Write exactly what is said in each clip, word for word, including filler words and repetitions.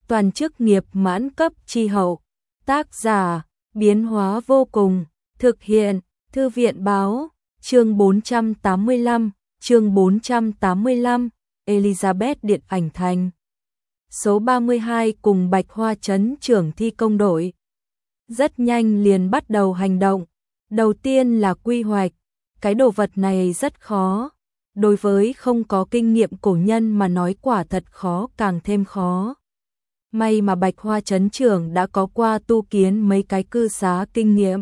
toàn chức nghiệp mãn cấp chi hậu. Tác giả, biến hóa vô cùng, thực hiện, Thư viện báo, chương bốn trăm tám mươi lăm, chương bốn trăm tám mươi lăm, Elizabeth điện ảnh thành. Số ba mươi hai cùng Bạch Hoa Trấn trưởng thi công đội. Rất nhanh liền bắt đầu hành động. Đầu tiên là quy hoạch, cái đồ vật này rất khó. Đối với không có kinh nghiệm cổ nhân mà nói quả thật khó càng thêm khó. May mà Bạch Hoa Trấn trưởng đã có qua tu kiến mấy cái cư xá kinh nghiệm.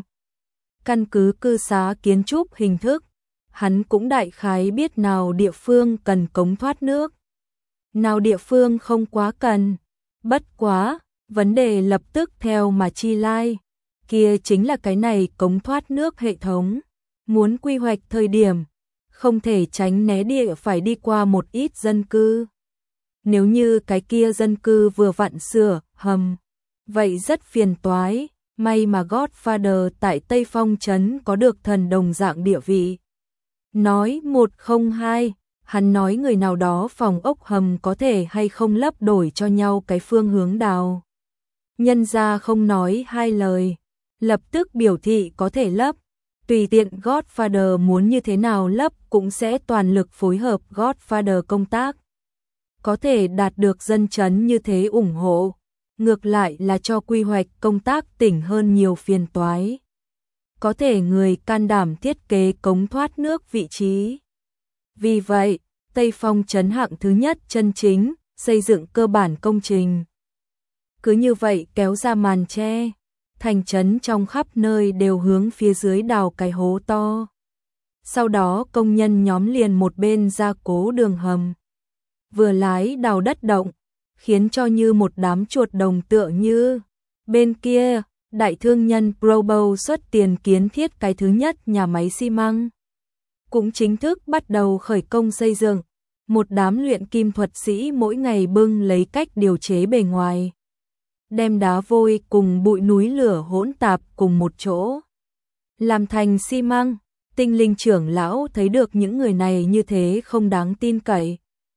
Căn cứ cư xá kiến trúc hình thức, hắn cũng đại khái biết nào địa phương cần cống thoát nước, nào địa phương không quá cần. Bất quá, vấn đề lập tức theo mà chi lai, kia chính là cái này cống thoát nước hệ thống. Muốn quy hoạch thời điểm, không thể tránh né địa phải đi qua một ít dân cư. Nếu như cái kia dân cư vừa vặn sửa, hầm, vậy rất phiền toái. May mà Godfather tại Tây Phong Trấn có được thần đồng dạng địa vị. Nói một không hai, hắn nói người nào đó phòng ốc hầm có thể hay không lấp đổi cho nhau cái phương hướng đào. Nhân ra không nói hai lời, lập tức biểu thị có thể lấp. Tùy tiện Godfather muốn như thế nào lấp cũng sẽ toàn lực phối hợp Godfather công tác. Có thể đạt được dân trấn như thế ủng hộ, ngược lại là cho quy hoạch công tác tỉnh hơn nhiều phiền toái. Có thể người can đảm thiết kế cống thoát nước vị trí. Vì vậy, Tây Phong Trấn hạng thứ nhất chân chính, xây dựng cơ bản công trình. Cứ như vậy kéo ra màn che, thành trấn trong khắp nơi đều hướng phía dưới đào cái hố to. Sau đó công nhân nhóm liền một bên gia cố đường hầm, vừa lái đào đất động, khiến cho như một đám chuột đồng tựa như. Bên kia, đại thương nhân Probo xuất tiền kiến thiết cái thứ nhất nhà máy xi măng, cũng chính thức bắt đầu khởi công xây dựng. Một đám luyện kim thuật sĩ mỗi ngày bưng lấy cách điều chế bề ngoài, đem đá vôi cùng bụi núi lửa hỗn tạp cùng một chỗ, làm thành xi măng. Tinh linh trưởng lão thấy được những người này như thế không đáng tin cậy.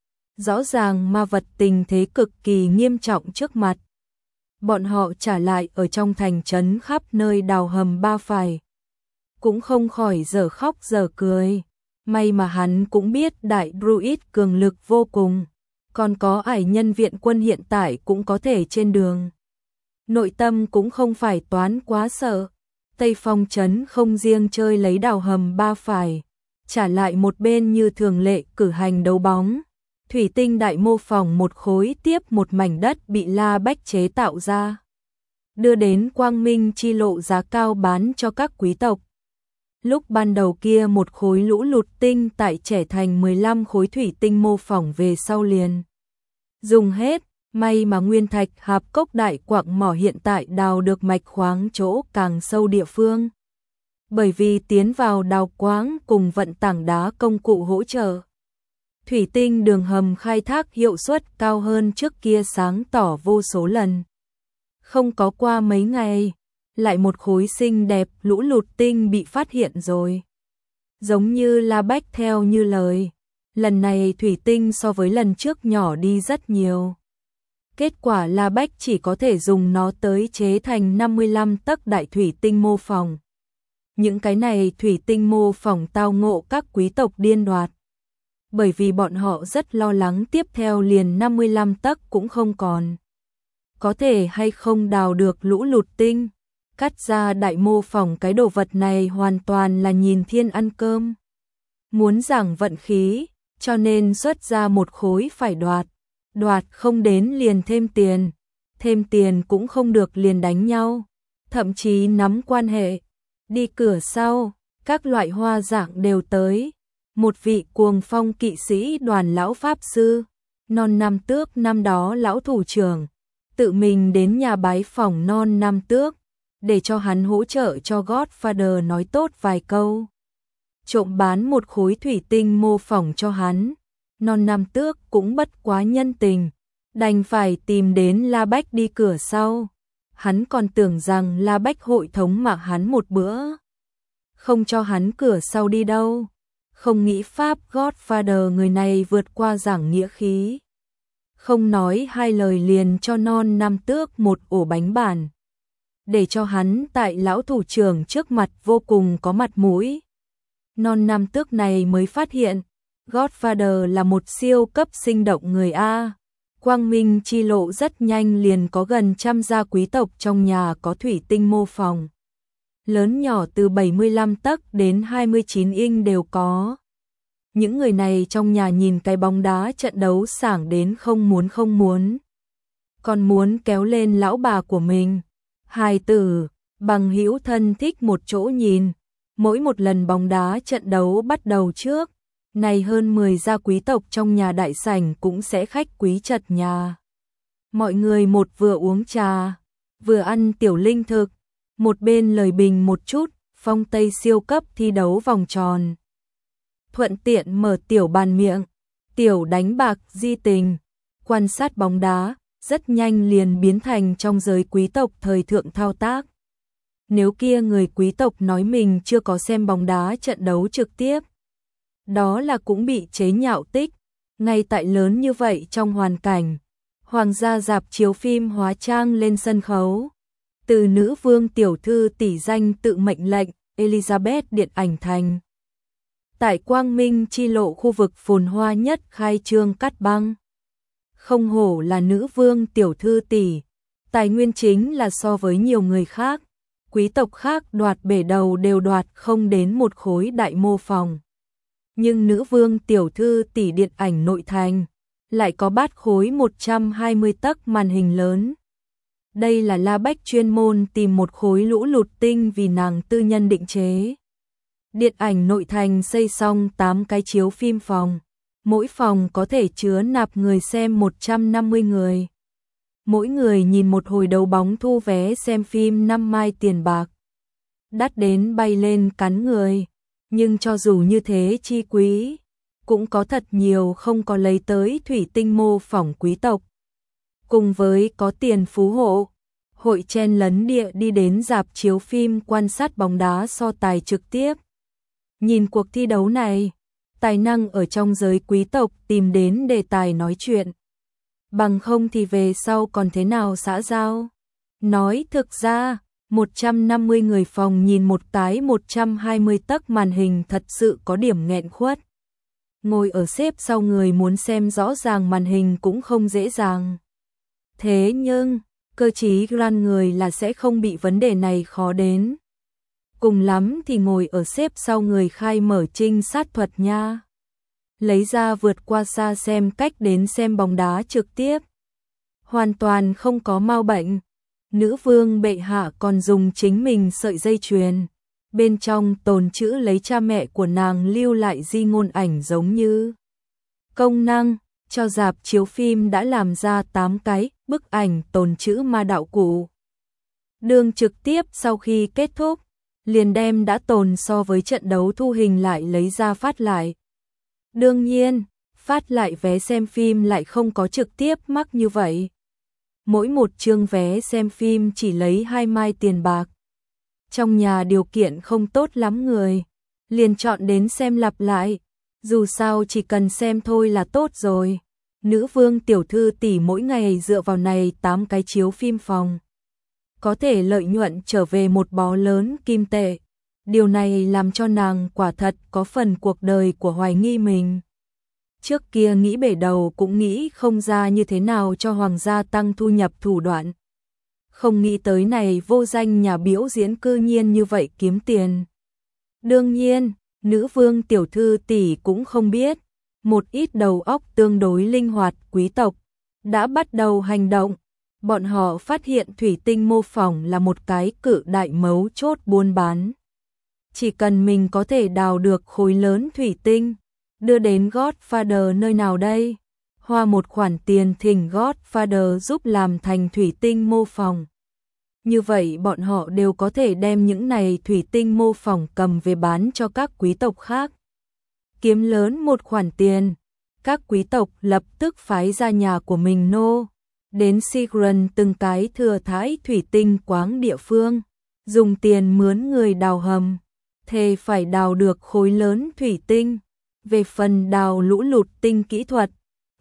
Rõ ràng ma vật tình thế cực kỳ nghiêm trọng trước mặt. Bọn họ trả lại ở trong thành trấn khắp nơi đào hầm ba phải, cũng không khỏi dở khóc dở cười. May mà hắn cũng biết đại druid cường lực vô cùng, còn có ải nhân viện quân hiện tại cũng có thể trên đường. Nội tâm cũng không phải toán quá sợ. Tây Phong Trấn không riêng chơi lấy đào hầm ba phải, trả lại một bên như thường lệ cử hành đấu bóng. Thủy tinh đại mô phỏng một khối tiếp một mảnh đất bị La Bách chế tạo ra, đưa đến Quang Minh chi lộ giá cao bán cho các quý tộc. Lúc ban đầu kia một khối lũ lụt tinh tại trẻ thành mười lăm khối thủy tinh mô phỏng về sau liền dùng hết. May mà nguyên thạch hạp cốc đại quạng mỏ hiện tại đào được mạch khoáng chỗ càng sâu địa phương. Bởi vì tiến vào đào quáng cùng vận tảng đá công cụ hỗ trợ, thủy tinh đường hầm khai thác hiệu suất cao hơn trước kia sáng tỏ vô số lần. Không có qua mấy ngày, lại một khối xinh đẹp lũ lụt tinh bị phát hiện rồi. Giống như La Bách theo như lời, lần này thủy tinh so với lần trước nhỏ đi rất nhiều. Kết quả La Bách chỉ có thể dùng nó tới chế thành năm mươi lăm tấc đại thủy tinh mô phỏng. Những cái này thủy tinh mô phỏng tao ngộ các quý tộc điên đoạt. Bởi vì bọn họ rất lo lắng tiếp theo liền năm mươi lăm tấc cũng không còn. Có thể hay không đào được lũ lụt tinh. Cắt ra đại mô phỏng cái đồ vật này hoàn toàn là nhìn thiên ăn cơm. Muốn giảng vận khí, cho nên xuất ra một khối phải đoạt. Đoạt không đến liền thêm tiền, thêm tiền cũng không được liền đánh nhau, thậm chí nắm quan hệ. Đi cửa sau, các loại hoa dạng đều tới. Một vị cuồng phong kỵ sĩ đoàn lão pháp sư, non năm tước năm đó lão thủ trưởng, tự mình đến nhà bái phỏng non năm tước, để cho hắn hỗ trợ cho Godfather nói tốt vài câu. Trộm bán một khối thủy tinh mô phỏng cho hắn. Non năm tước cũng bất quá nhân tình, đành phải tìm đến La Bách đi cửa sau. Hắn còn tưởng rằng La Bách hội thống mạng hắn một bữa, không cho hắn cửa sau đi đâu. Không nghĩ pháp Godfather người này vượt qua giảng nghĩa khí, Không nói hai lời liền cho non Nam Tước một ổ bánh bản. Để cho hắn tại lão thủ trưởng trước mặt vô cùng có mặt mũi. Non Nam Tước này mới phát hiện, Godfather là một siêu cấp sinh động người A. Quang Minh chi lộ rất nhanh liền có gần trăm gia quý tộc trong nhà có thủy tinh mô phỏng. Lớn nhỏ từ bảy mươi lăm tấc đến hai mươi chín inch đều có. Những người này trong nhà nhìn cái bóng đá trận đấu sảng đến không muốn không muốn. Còn muốn kéo lên lão bà của mình. Hài tử, bằng hữu thân thích một chỗ nhìn. Mỗi một lần bóng đá trận đấu bắt đầu trước, này hơn mười gia quý tộc trong nhà đại sảnh cũng sẽ khách quý chật nhà. Mọi người một vừa uống trà, vừa ăn tiểu linh thực, một bên lời bình một chút, phong Tây siêu cấp thi đấu vòng tròn. Thuận tiện mở tiểu bàn miệng, tiểu đánh bạc di tình, quan sát bóng đá, rất nhanh liền biến thành trong giới quý tộc thời thượng thao tác. Nếu kia người quý tộc nói mình chưa có xem bóng đá trận đấu trực tiếp, đó là cũng bị chế nhạo tích. Ngay tại lớn như vậy trong hoàn cảnh, hoàng gia rạp chiếu phim hóa trang lên sân khấu. Từ nữ vương tiểu thư tỷ danh tự mệnh lệnh, Elizabeth điện ảnh thành. Tại Quang Minh chi lộ khu vực phồn hoa nhất khai trương cắt băng. Không hổ là nữ vương tiểu thư tỷ, tài nguyên chính là so với nhiều người khác, quý tộc khác đoạt bể đầu đều đoạt không đến một khối đại mô phòng. Nhưng nữ vương tiểu thư tỷ điện ảnh nội thành lại có bát khối một trăm hai mươi tấc màn hình lớn. Đây là La Bách chuyên môn tìm một khối lũ lụt tinh vì nàng tư nhân định chế. Điện ảnh nội thành xây xong tám cái chiếu phim phòng, mỗi phòng có thể chứa nạp người xem một trăm năm mươi người. Mỗi người nhìn một hồi đấu bóng thu vé xem phim năm mai tiền bạc. Đắt đến bay lên cắn người, nhưng cho dù như thế chi quý, cũng có thật nhiều không có lấy tới thủy tinh mô phỏng quý tộc. Cùng với có tiền phú hộ, hội chen lấn địa đi đến rạp chiếu phim quan sát bóng đá so tài trực tiếp. Nhìn cuộc thi đấu này, tài năng ở trong giới quý tộc tìm đến đề tài nói chuyện. Bằng không thì về sau còn thế nào xã giao. Nói thực ra, một trăm năm mươi người phòng nhìn một cái một trăm hai mươi tấc màn hình thật sự có điểm nghẹn khuất. Ngồi ở xếp sau người muốn xem rõ ràng màn hình cũng không dễ dàng. Thế nhưng, cơ trí gran người là sẽ không bị vấn đề này khó đến. Cùng lắm thì ngồi ở xếp sau người khai mở trinh sát thuật nha. Lấy ra vượt qua xa xem cách đến xem bóng đá trực tiếp. Hoàn toàn không có mau bệnh. Nữ vương bệ hạ còn dùng chính mình sợi dây chuyền. Bên trong tồn chữ lấy cha mẹ của nàng lưu lại di ngôn ảnh giống như. Công năng, cho rạp chiếu phim đã làm ra tám cái bức ảnh tồn chữ ma đạo cụ. Đường trực tiếp sau khi kết thúc, liền đem đã tồn so với trận đấu thu hình lại lấy ra phát lại. Đương nhiên, phát lại vé xem phim lại không có trực tiếp mắc như vậy. Mỗi một chương vé xem phim chỉ lấy hai mai tiền bạc. Trong nhà điều kiện không tốt lắm người, liền chọn đến xem lặp lại. Dù sao chỉ cần xem thôi là tốt rồi. Nữ vương tiểu thư tỷ mỗi ngày dựa vào này tám cái chiếu phim phòng. Có thể lợi nhuận trở về một bó lớn kim tệ. Điều này làm cho nàng quả thật có phần cuộc đời của hoài nghi mình. Trước kia nghĩ bể đầu cũng nghĩ không ra như thế nào cho hoàng gia tăng thu nhập thủ đoạn. Không nghĩ tới này vô danh nhà biểu diễn cư nhiên như vậy kiếm tiền. Đương nhiên, nữ vương tiểu thư tỷ cũng không biết, một ít đầu óc tương đối linh hoạt quý tộc đã bắt đầu hành động. Bọn họ phát hiện thủy tinh mô phỏng là một cái cự đại mấu chốt buôn bán. Chỉ cần mình có thể đào được khối lớn thủy tinh, đưa đến Godfather nơi nào đây, hoa một khoản tiền thỉnh Godfather giúp làm thành thủy tinh mô phỏng. Như vậy bọn họ đều có thể đem những này thủy tinh mô phỏng cầm về bán cho các quý tộc khác. Kiếm lớn một khoản tiền, các quý tộc lập tức phái ra nhà của mình nô, đến Sigran từng cái thừa thãi thủy tinh quáng địa phương, dùng tiền mướn người đào hầm, thề phải đào được khối lớn thủy tinh. Về phần đào lũ lụt tinh kỹ thuật,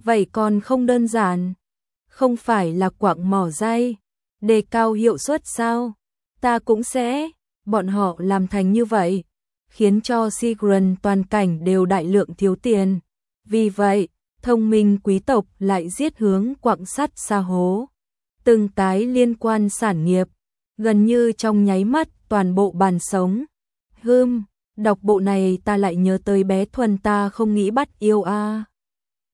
vậy còn không đơn giản. Không phải là quặng mỏ dây, đề cao hiệu suất sao? Ta cũng sẽ, bọn họ làm thành như vậy, khiến cho Sigrun toàn cảnh đều đại lượng thiếu tiền. Vì vậy, thông minh quý tộc lại giết hướng quặng sắt xa hố. Từng cái liên quan sản nghiệp, gần như trong nháy mắt toàn bộ bàn sống. Hưm, đọc bộ này ta lại nhớ tới bé Thuần ta không nghĩ bắt yêu a. À.